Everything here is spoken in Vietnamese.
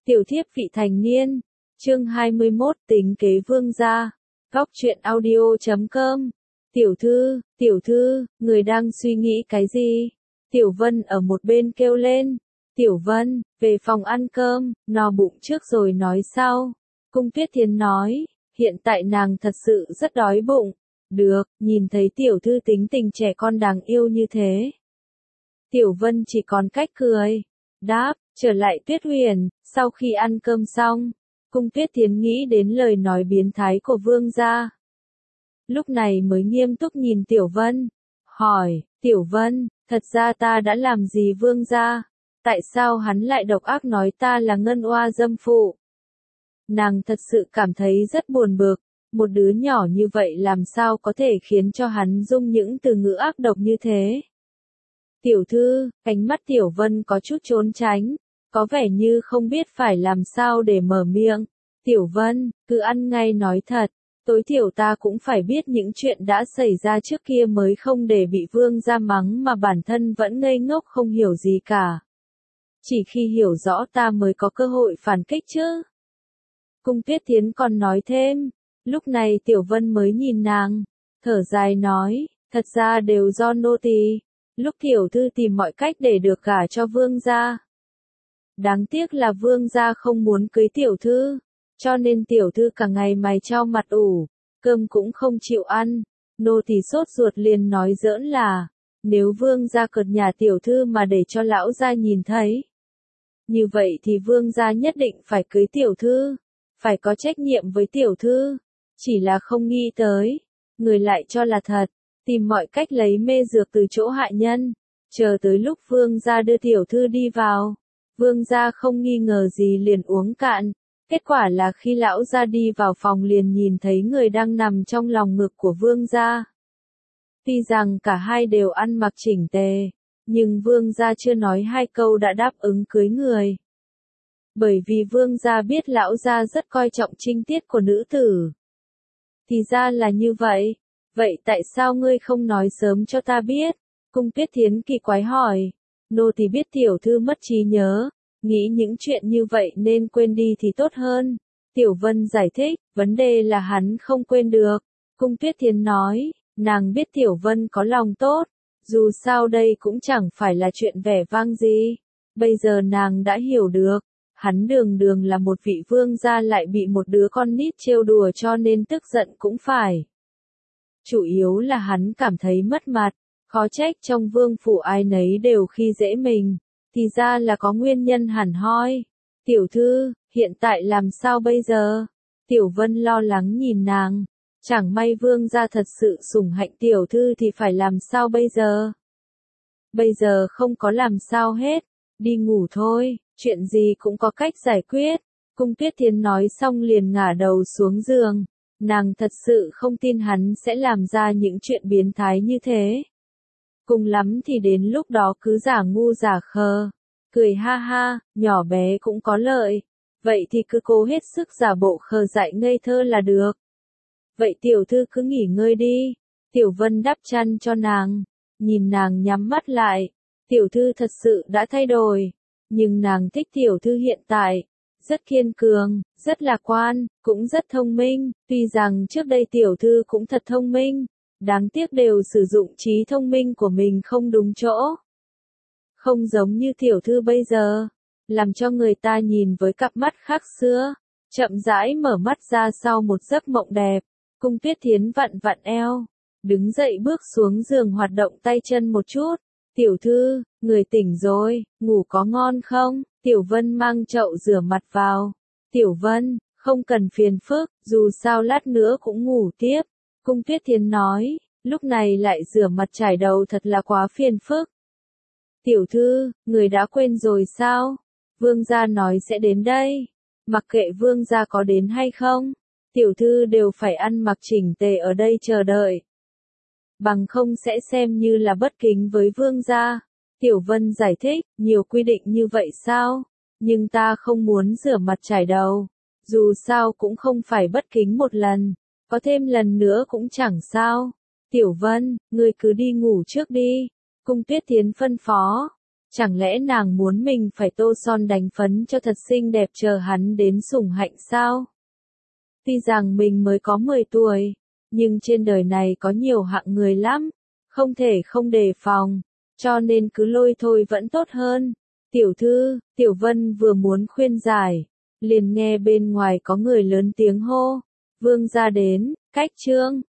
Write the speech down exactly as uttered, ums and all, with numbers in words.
Tiểu thiếp vị thành niên. Chương hai mươi mốt tính kế vương gia. Góc truyện audio chấm com. Tiểu thư, tiểu thư, người đang suy nghĩ cái gì? Tiểu Vân ở một bên kêu lên. Tiểu Vân, về phòng ăn cơm, no bụng trước rồi nói sau. Cung Tuyết Thiến nói, hiện tại nàng thật sự rất đói bụng. Được, nhìn thấy tiểu thư tính tình trẻ con đáng yêu như thế. Tiểu Vân chỉ còn cách cười. Đáp, trở lại Tuyết Huyền, sau khi ăn cơm xong, Cung Tuyết Thiến nghĩ đến lời nói biến thái của vương gia. Lúc này mới nghiêm túc nhìn Tiểu Vân, hỏi, Tiểu Vân, thật ra ta đã làm gì vương gia? Tại sao hắn lại độc ác nói ta là ngân oa dâm phụ? Nàng thật sự cảm thấy rất buồn bực, một đứa nhỏ như vậy làm sao có thể khiến cho hắn dung những từ ngữ ác độc như thế? Tiểu thư, ánh mắt Tiểu Vân có chút trốn tránh, có vẻ như không biết phải làm sao để mở miệng. Tiểu Vân, cứ ăn ngay nói thật, tối thiểu ta cũng phải biết những chuyện đã xảy ra trước kia mới không để bị vương gia mắng mà bản thân vẫn ngây ngốc không hiểu gì cả. Chỉ khi hiểu rõ ta mới có cơ hội phản kích chứ. Cung Tuyết Thiến còn nói thêm, lúc này Tiểu Vân mới nhìn nàng, thở dài nói, thật ra đều do nô tỳ. Lúc tiểu thư tìm mọi cách để được gả cho vương gia. Đáng tiếc là vương gia không muốn cưới tiểu thư, cho nên tiểu thư cả ngày mày cho mặt ủ, cơm cũng không chịu ăn. Nô tỳ sốt ruột liền nói giỡn là, nếu vương gia cợt nhà tiểu thư mà để cho lão gia nhìn thấy. Như vậy thì vương gia nhất định phải cưới tiểu thư, phải có trách nhiệm với tiểu thư, chỉ là không nghĩ tới, người lại cho là thật. Tìm mọi cách lấy mê dược từ chỗ hại nhân, chờ tới lúc vương gia đưa tiểu thư đi vào. Vương gia không nghi ngờ gì liền uống cạn, kết quả là khi lão gia đi vào phòng liền nhìn thấy người đang nằm trong lòng ngực của vương gia. Tuy rằng cả hai đều ăn mặc chỉnh tề, nhưng vương gia chưa nói hai câu đã đáp ứng cưới người. Bởi vì vương gia biết lão gia rất coi trọng trinh tiết của nữ tử. Thì ra là như vậy. Vậy tại sao ngươi không nói sớm cho ta biết? Cung Tuyết Thiến kỳ quái hỏi. Nô tỳ biết tiểu thư mất trí nhớ, nghĩ những chuyện như vậy nên quên đi thì tốt hơn. Tiểu Vân giải thích, vấn đề là hắn không quên được. Cung Tuyết Thiến nói, nàng biết Tiểu Vân có lòng tốt, dù sao đây cũng chẳng phải là chuyện vẻ vang gì. Bây giờ nàng đã hiểu được, hắn đường đường là một vị vương gia lại bị một đứa con nít trêu đùa cho nên tức giận cũng phải. Chủ yếu là hắn cảm thấy mất mặt, khó trách trong vương phủ ai nấy đều khi dễ mình, thì ra là có nguyên nhân hẳn hoi. Tiểu thư, hiện tại làm sao bây giờ? Tiểu Vân lo lắng nhìn nàng, chẳng may vương gia thật sự sủng hạnh tiểu thư thì phải làm sao bây giờ? Bây giờ không có làm sao hết, đi ngủ thôi, chuyện gì cũng có cách giải quyết. Cung Tuyết Thiến nói xong liền ngả đầu xuống giường. Nàng thật sự không tin hắn sẽ làm ra những chuyện biến thái như thế. Cùng lắm thì đến lúc đó cứ giả ngu giả khờ, cười ha ha, nhỏ bé cũng có lợi. Vậy thì cứ cố hết sức giả bộ khờ dại ngây thơ là được. Vậy tiểu thư cứ nghỉ ngơi đi. Tiểu Vân đắp chăn cho nàng, nhìn nàng nhắm mắt lại. Tiểu thư thật sự đã thay đổi, nhưng nàng thích tiểu thư hiện tại. Rất kiên cường, rất lạc quan, cũng rất thông minh, tuy rằng trước đây tiểu thư cũng thật thông minh, đáng tiếc đều sử dụng trí thông minh của mình không đúng chỗ. Không giống như tiểu thư bây giờ, làm cho người ta nhìn với cặp mắt khác xưa, chậm rãi mở mắt ra sau một giấc mộng đẹp. Cung Tuyết Thiến vặn vặn eo, đứng dậy bước xuống giường hoạt động tay chân một chút. Tiểu thư, người tỉnh rồi, ngủ có ngon không? Tiểu Vân mang chậu rửa mặt vào. Tiểu Vân, không cần phiền phức, dù sao lát nữa cũng ngủ tiếp. Cung Tuyết Thiến nói, lúc này lại rửa mặt trải đầu thật là quá phiền phức. Tiểu thư, người đã quên rồi sao? Vương gia nói sẽ đến đây. Mặc kệ vương gia có đến hay không, tiểu thư đều phải ăn mặc chỉnh tề ở đây chờ đợi. Bằng không sẽ xem như là bất kính với vương gia. Tiểu Vân giải thích, nhiều quy định như vậy sao? Nhưng ta không muốn rửa mặt trải đầu. Dù sao cũng không phải bất kính một lần, có thêm lần nữa cũng chẳng sao. Tiểu Vân, ngươi cứ đi ngủ trước đi. Cung Tuyết Thiến phân phó. Chẳng lẽ nàng muốn mình phải tô son đánh phấn cho thật xinh đẹp chờ hắn đến sủng hạnh sao? Tuy rằng mình mới có mười tuổi, nhưng trên đời này có nhiều hạng người lắm, không thể không đề phòng, cho nên cứ lôi thôi vẫn tốt hơn. Tiểu thư, Tiểu Vân vừa muốn khuyên giải, liền nghe bên ngoài có người lớn tiếng hô, vương gia đến, cách trương.